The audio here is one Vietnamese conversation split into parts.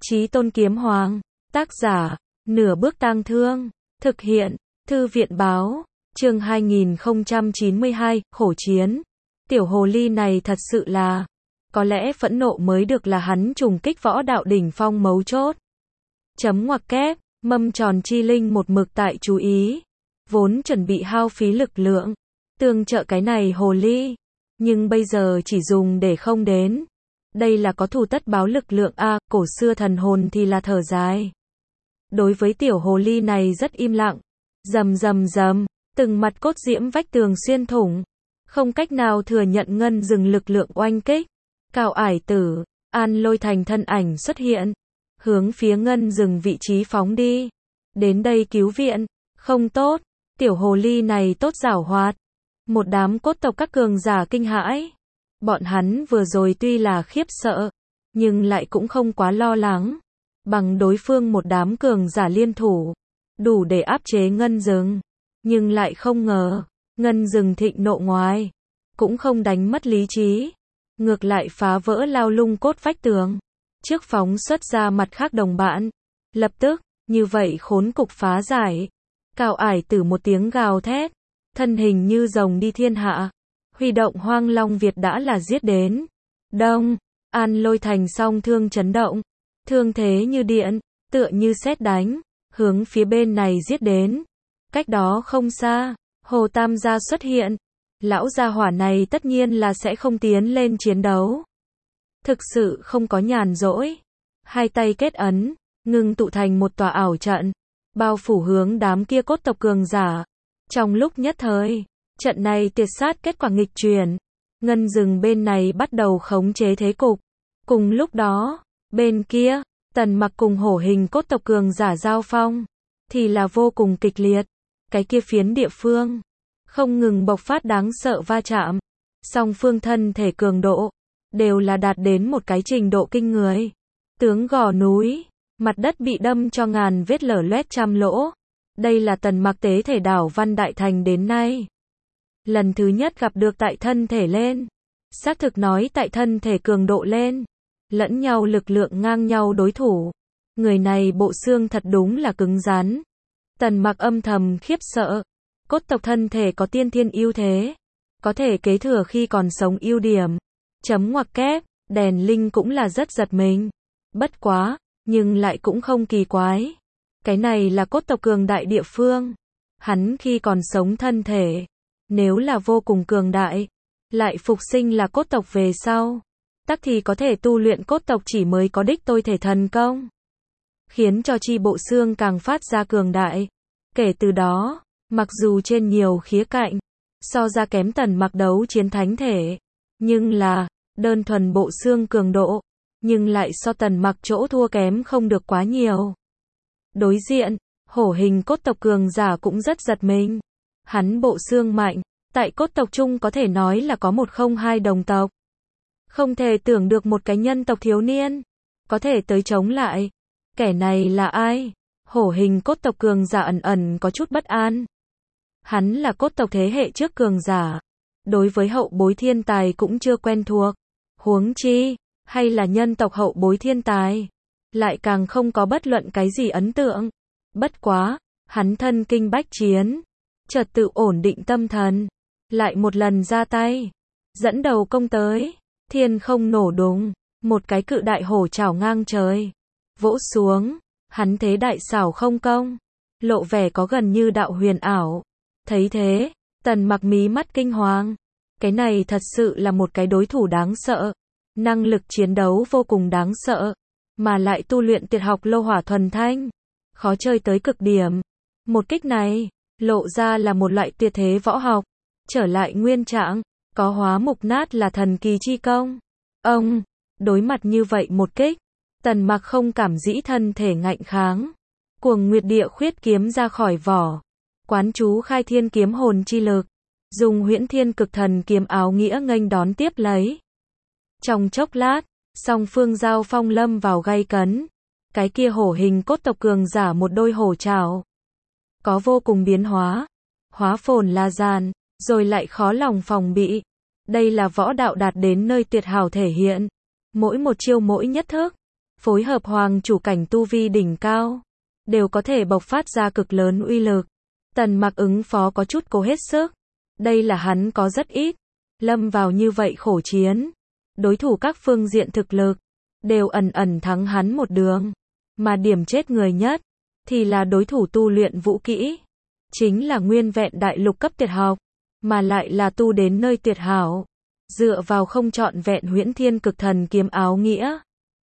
Chí Tôn Kiếm Hoàng. Tác giả, Nửa Bước Tang Thương. Thực hiện, Thư viện Báo. Chương 2092, Hổ Chiến. Tiểu hồ ly này thật sự là, có lẽ phẫn nộ mới được là hắn trùng kích võ đạo đỉnh phong mấu chốt. Chấm ngoặc kép, mâm tròn chi linh một mực tại chú ý. Vốn chuẩn bị hao phí lực lượng, tương trợ cái này hồ ly. Nhưng bây giờ chỉ dùng để không đến. Đây là có thù tất báo lực lượng a, cổ xưa thần hồn thì là thở dài. Đối với tiểu hồ ly này rất im lặng. Rầm rầm rầm, từng mặt cốt diễm vách tường xuyên thủng. Không cách nào thừa nhận ngân dừng lực lượng oanh kích. Cao ải tử, An Lôi Thành thân ảnh xuất hiện. Hướng phía ngân dừng vị trí phóng đi. Đến đây cứu viện. Không tốt, tiểu hồ ly này tốt giảo hoạt. Một đám cốt tộc các cường giả kinh hãi. Bọn hắn vừa rồi tuy là khiếp sợ, nhưng lại cũng không quá lo lắng. Bằng đối phương một đám cường giả liên thủ, đủ để áp chế ngân dừng. Nhưng lại không ngờ, ngân dừng thịnh nộ ngoài, cũng không đánh mất lý trí. Ngược lại phá vỡ lao lung cốt vách tường. Trước phóng xuất ra mặt khác đồng bạn. Lập tức, như vậy khốn cục phá giải. Cao ải tử một tiếng gào thét. Thân hình như rồng đi thiên hạ. Huy động Hoang Long Việt đã là giết đến. Đông, An Lôi Thành song thương chấn động. Thương thế như điện, tựa như sét đánh. Hướng phía bên này giết đến. Cách đó không xa, Hồ Tam gia xuất hiện. Lão gia hỏa này tất nhiên là sẽ không tiến lên chiến đấu. Thực sự không có nhàn rỗi. Hai tay kết ấn, ngưng tụ thành một tòa ảo trận. Bao phủ hướng đám kia cốt tộc cường giả. Trong lúc nhất thời, trận này tuyệt sát kết quả nghịch chuyển. Ngân dừng bên này bắt đầu khống chế thế cục. Cùng lúc đó, bên kia, Tần Mặc cùng hổ hình cốt tộc cường giả giao phong. Thì là vô cùng kịch liệt. Cái kia phiến địa phương. Không ngừng bộc phát đáng sợ va chạm. Song phương thân thể cường độ. Đều là đạt đến một cái trình độ kinh người. Tướng gò núi. Mặt đất bị đâm cho ngàn vết lở loét trăm lỗ. Đây là Tần Mặc tế thể đảo Văn Đại Thành đến nay. Lần thứ nhất gặp được tại thân thể lên. Xác thực nói tại thân thể cường độ lên. Lẫn nhau lực lượng ngang nhau đối thủ. Người này bộ xương thật đúng là cứng rắn. Tần Mặc âm thầm khiếp sợ. Cốt tộc thân thể có tiên thiên ưu thế. Có thể kế thừa khi còn sống ưu điểm. Chấm ngoặc kép, đèn linh cũng là rất giật mình. Bất quá, nhưng lại cũng không kỳ quái. Cái này là cốt tộc cường đại địa phương. Hắn khi còn sống thân thể, nếu là vô cùng cường đại, lại phục sinh là cốt tộc về sau, tắc thì có thể tu luyện cốt tộc chỉ mới có đích tôi thể thần công. Khiến cho chi bộ xương càng phát ra cường đại. Kể từ đó, mặc dù trên nhiều khía cạnh, so ra kém Tần Mặc đấu chiến thánh thể, nhưng là, đơn thuần bộ xương cường độ, nhưng lại so Tần Mặc chỗ thua kém không được quá nhiều. Đối diện, hổ hình cốt tộc cường giả cũng rất giật mình. Hắn bộ xương mạnh, tại cốt tộc chung có thể nói là có một không hai đồng tộc. Không thể tưởng được một cái nhân tộc thiếu niên, có thể tới chống lại. Kẻ này là ai? Hổ hình cốt tộc cường giả ẩn ẩn có chút bất an. Hắn là cốt tộc thế hệ trước cường giả. Đối với hậu bối thiên tài cũng chưa quen thuộc. Huống chi, hay là nhân tộc hậu bối thiên tài. Lại càng không có bất luận cái gì ấn tượng. Bất quá, hắn thân kinh bách chiến. Chợt tự ổn định tâm thần. Lại một lần ra tay. Dẫn đầu công tới. Thiên không nổ đùng. Một cái cự đại hổ chảo ngang trời. Vỗ xuống. Hắn thế đại xảo không công. Lộ vẻ có gần như đạo huyền ảo. Thấy thế, Tần Mặc mí mắt kinh hoàng. Cái này thật sự là một cái đối thủ đáng sợ. Năng lực chiến đấu vô cùng đáng sợ. Mà lại tu luyện tuyệt học lô hỏa thuần thanh. Khó chơi tới cực điểm. Một kích này, lộ ra là một loại tuyệt thế võ học. Trở lại nguyên trạng, có hóa mục nát là thần kỳ chi công. Ông, đối mặt như vậy một kích, Tần Mặc không cảm dĩ thân thể ngạnh kháng. Cuồng Nguyệt Địa Khuyết kiếm ra khỏi vỏ. Quán chú khai thiên kiếm hồn chi lực. Dùng Huyễn Thiên Cực Thần kiếm áo nghĩa nghênh đón tiếp lấy. Trong chốc lát, song phương giao phong lâm vào gay cấn. Cái kia hổ hình cốt tộc cường giả một đôi hổ trảo. Có vô cùng biến hóa. Hóa phồn la giàn, rồi lại khó lòng phòng bị. Đây là võ đạo đạt đến nơi tuyệt hảo thể hiện. Mỗi một chiêu mỗi nhất thức. phối hợp hoàng chủ cảnh tu vi đỉnh cao, đều có thể bộc phát ra cực lớn uy lực. Tần Mặc ứng phó có chút cố hết sức. Đây là hắn có rất ít. Lâm vào như vậy khổ chiến. Đối thủ các phương diện thực lực, đều ẩn ẩn thắng hắn một đường. Mà điểm chết người nhất, thì là đối thủ tu luyện vũ kỹ. Chính là nguyên vẹn đại lục cấp tuyệt học, mà lại là tu đến nơi tuyệt hảo. Dựa vào không trọn vẹn huyễn thiên cực thần kiếm áo nghĩa.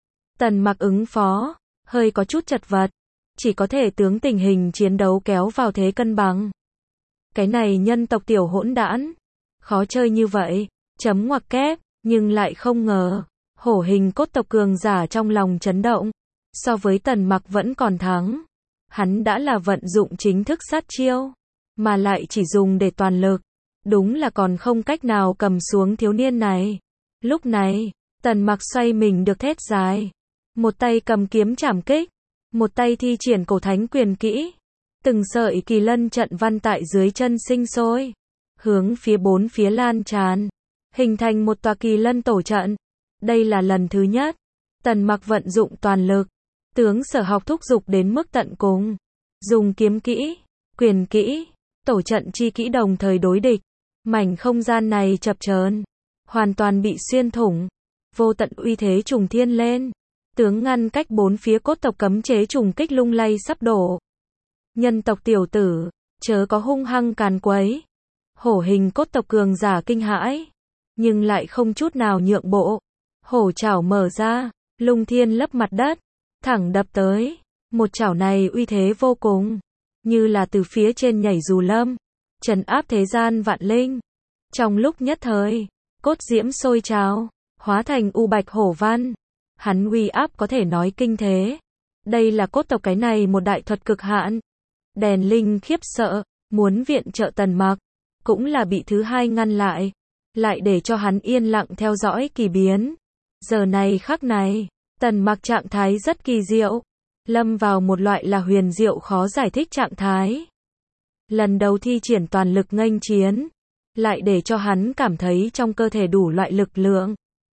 Tần Mặc ứng phó, hơi có chút chật vật. Chỉ có thể tướng tình hình chiến đấu kéo vào thế cân bằng. Cái này nhân tộc tiểu hỗn đản, khó chơi như vậy, chấm ngoặc kép, nhưng lại không ngờ, hổ hình cốt tộc cường giả trong lòng chấn động, so với Tần Mặc vẫn còn thắng. Hắn đã là vận dụng chính thức sát chiêu, mà lại chỉ dùng để toàn lực, đúng là còn không cách nào cầm xuống thiếu niên này. Lúc này, Tần Mặc xoay mình được thét dài, một tay cầm kiếm trảm kích, một tay thi triển cổ thánh quyền kỹ. Từng sợi kỳ lân trận văn tại dưới chân sinh sôi, hướng phía bốn phía lan tràn, hình thành một tòa kỳ lân tổ trận. Đây là lần thứ nhất, Tần Mặc vận dụng toàn lực, tướng sở học thúc dục đến mức tận cùng, dùng kiếm kỹ, quyền kỹ, tổ trận chi kỹ đồng thời đối địch. Mảnh không gian này chập chờn, hoàn toàn bị xuyên thủng, vô tận uy thế trùng thiên lên, tướng ngăn cách bốn phía cốt tộc cấm chế trùng kích lung lay sắp đổ. Nhân tộc tiểu tử, chớ có hung hăng càn quấy. Hổ hình cốt tộc cường giả kinh hãi, nhưng lại không chút nào nhượng bộ. Hổ chảo mở ra, lung thiên lấp mặt đất, thẳng đập tới. Một chảo này uy thế vô cùng, như là từ phía trên nhảy dù lâm, trấn áp thế gian vạn linh. Trong lúc nhất thời, cốt diễm sôi trào, hóa thành u bạch hổ văn. Hắn uy áp có thể nói kinh thế. Đây là cốt tộc cái này một đại thuật cực hạn. Đèn linh khiếp sợ, muốn viện trợ Tần Mặc, cũng là bị thứ hai ngăn lại, lại để cho hắn yên lặng theo dõi kỳ biến. Giờ này khắc này, Tần Mặc trạng thái rất kỳ diệu, lâm vào một loại là huyền diệu khó giải thích trạng thái. Lần đầu thi triển toàn lực nghênh chiến, lại để cho hắn cảm thấy trong cơ thể đủ loại lực lượng.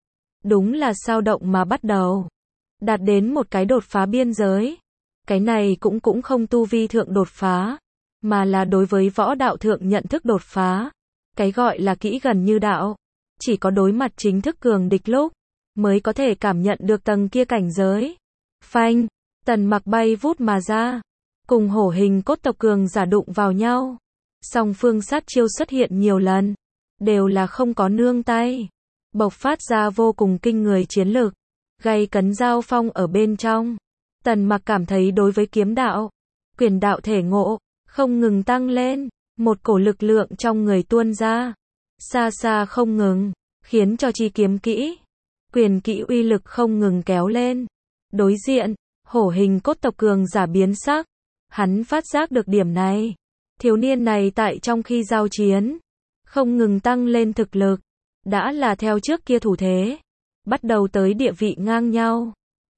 Đúng là sao động mà bắt đầu, đạt đến một cái đột phá biên giới. Cái này cũng không tu vi thượng đột phá, mà là đối với võ đạo thượng nhận thức đột phá. Cái gọi là kỹ gần như đạo, chỉ có đối mặt chính thức cường địch lúc, mới có thể cảm nhận được tầng kia cảnh giới. Phanh, Tần Mặc bay vút mà ra, cùng hổ hình cốt tộc cường giả đụng vào nhau. Song phương sát chiêu xuất hiện nhiều lần, đều là không có nương tay, bộc phát ra vô cùng kinh người chiến lực, gay cấn giao phong ở bên trong. Tần Mặc cảm thấy đối với kiếm đạo, quyền đạo thể ngộ, không ngừng tăng lên, một cổ lực lượng trong người tuôn ra, xa xa không ngừng, khiến cho chi kiếm kỹ, quyền kỹ uy lực không ngừng kéo lên. Đối diện, hổ hình cốt tộc cường giả biến sắc, hắn phát giác được điểm này. Thiếu niên này tại trong khi giao chiến, không ngừng tăng lên thực lực, đã là theo trước kia thủ thế, bắt đầu tới địa vị ngang nhau.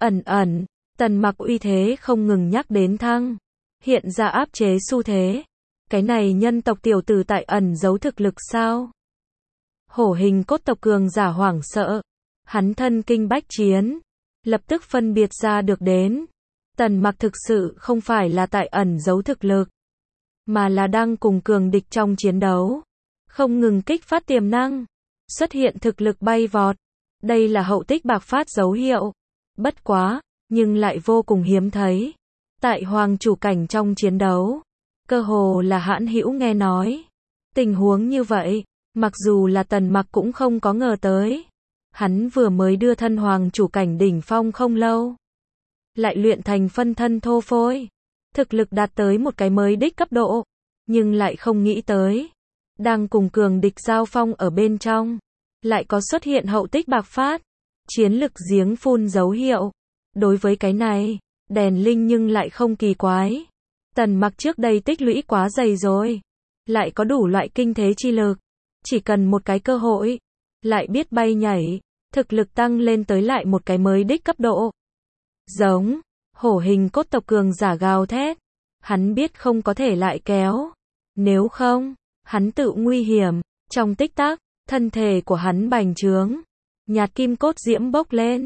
Ẩn, Tần Mặc uy thế không ngừng nhắc đến thăng, hiện ra áp chế xu thế. Cái này nhân tộc tiểu tử tại ẩn giấu thực lực sao? Hổ hình cốt tộc cường giả hoảng sợ, hắn thân kinh bách chiến, lập tức phân biệt ra được đến. Tần Mặc thực sự không phải là tại ẩn giấu thực lực, mà là đang cùng cường địch trong chiến đấu, không ngừng kích phát tiềm năng, xuất hiện thực lực bay vọt. Đây là hậu tích bạc phát dấu hiệu. Bất quá, nhưng lại vô cùng hiếm thấy. Tại hoàng chủ cảnh trong chiến đấu, cơ hồ là hãn hữu nghe nói. Tình huống như vậy, mặc dù là Tần Mặc cũng không có ngờ tới. Hắn vừa mới đưa thân hoàng chủ cảnh đỉnh phong không lâu, lại luyện thành phân thân thô phôi, thực lực đạt tới một cái mới đích cấp độ, nhưng lại không nghĩ tới, đang cùng cường địch giao phong ở bên trong, lại có xuất hiện hậu tích bạc phát, chiến lực giếng phun dấu hiệu. Đối với cái này, đèn linh nhưng lại không kỳ quái. Tần Mặc trước đây tích lũy quá dày rồi, lại có đủ loại kinh thế chi lực, chỉ cần một cái cơ hội, lại biết bay nhảy, thực lực tăng lên tới lại một cái mới đích cấp độ. Giống, hổ hình cốt tộc cường giả gào thét, hắn biết không có thể lại kéo, nếu không, hắn tự nguy hiểm. Trong tích tắc, thân thể của hắn bành trướng, nhạt kim cốt diễm bốc lên,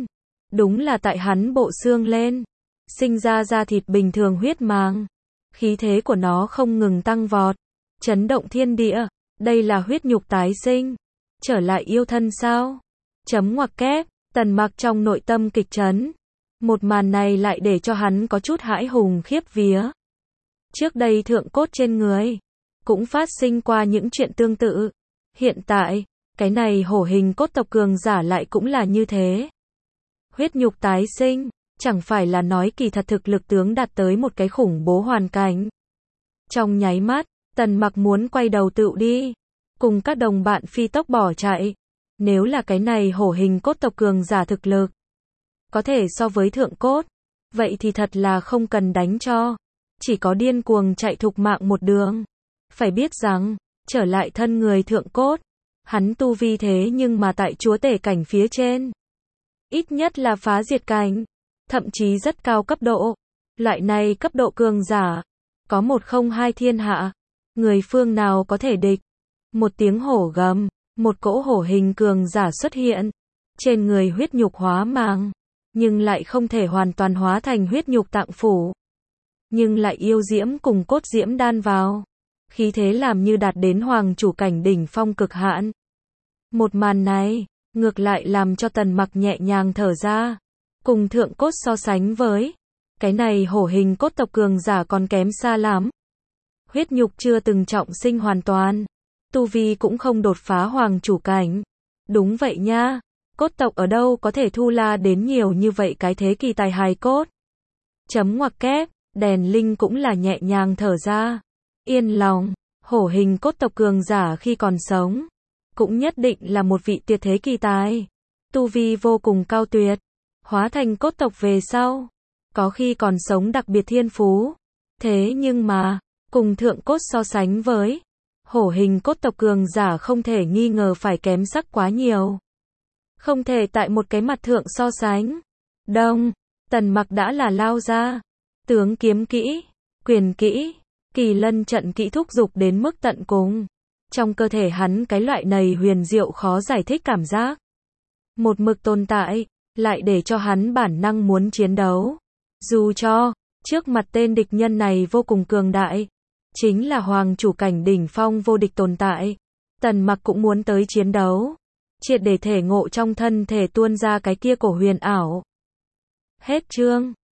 Đúng là tại hắn bộ xương lên, sinh ra da thịt bình thường huyết màng. Khí thế của nó không ngừng tăng vọt, chấn động thiên địa. Đây là huyết nhục tái sinh, trở lại yêu thân sao? Chấm ngoặc kép, Tần Mặc trong nội tâm kịch chấn. Một màn này lại để cho hắn có chút hãi hùng khiếp vía. Trước đây thượng cốt trên người cũng phát sinh qua những chuyện tương tự. Hiện tại, cái này hổ hình cốt tộc cường giả lại cũng là như thế. Huyết nhục tái sinh, chẳng phải là nói kỳ thật thực lực tướng đạt tới một cái khủng bố hoàn cảnh. Trong nháy mắt, Tần Mặc muốn quay đầu tựu đi, cùng các đồng bạn phi tốc bỏ chạy. Nếu là cái này hổ hình cốt tộc cường giả thực lực có thể so với thượng cốt, vậy thì thật là không cần đánh cho, chỉ có điên cuồng chạy thục mạng một đường. Phải biết rằng, trở lại thân người thượng cốt, hắn tu vi thế nhưng mà tại chúa tể cảnh phía trên, ít nhất là phá diệt cảnh, thậm chí rất cao cấp độ. Loại này cấp độ cường giả, có một không hai thiên hạ, người phương nào có thể địch. Một tiếng hổ gầm, một cỗ hổ hình cường giả xuất hiện, trên người huyết nhục hóa màng, nhưng lại không thể hoàn toàn hóa thành huyết nhục tạng phủ, nhưng lại yêu diễm cùng cốt diễm đan vào, khí thế làm như đạt đến hoàng chủ cảnh đỉnh phong cực hạn. Một màn này, ngược lại làm cho Tần Mặc nhẹ nhàng thở ra. Cùng thượng cốt so sánh với, cái này hổ hình cốt tộc cường giả còn kém xa lắm. Huyết nhục chưa từng trọng sinh hoàn toàn, tu vi cũng không đột phá hoàng chủ cảnh. Đúng vậy nha, cốt tộc ở đâu có thể thu la đến nhiều như vậy cái thế kỳ tài hài cốt. Chấm ngoặc kép, đèn linh cũng là nhẹ nhàng thở ra. Yên lòng, hổ hình cốt tộc cường giả khi còn sống, cũng nhất định là một vị tuyệt thế kỳ tài. Tu vi vô cùng cao tuyệt, hóa thành cốt tộc về sau, có khi còn sống đặc biệt thiên phú. Thế nhưng mà, cùng thượng cốt so sánh với, hổ hình cốt tộc cường giả không thể nghi ngờ phải kém sắc quá nhiều. Không thể tại một cái mặt thượng so sánh. Đông, Tần Mặc đã là lao ra. Tướng kiếm kỹ, quyền kỹ, kỳ lân trận kỹ thúc dục đến mức tận cùng. Trong cơ thể hắn cái loại này huyền diệu khó giải thích cảm giác. Một mực tồn tại, lại để cho hắn bản năng muốn chiến đấu. Dù cho, trước mặt tên địch nhân này vô cùng cường đại, chính là hoàng chủ cảnh đỉnh phong vô địch tồn tại, Tần Mặc cũng muốn tới chiến đấu, triệt để thể ngộ trong thân thể tuôn ra cái kia cổ huyền ảo. Hết chương.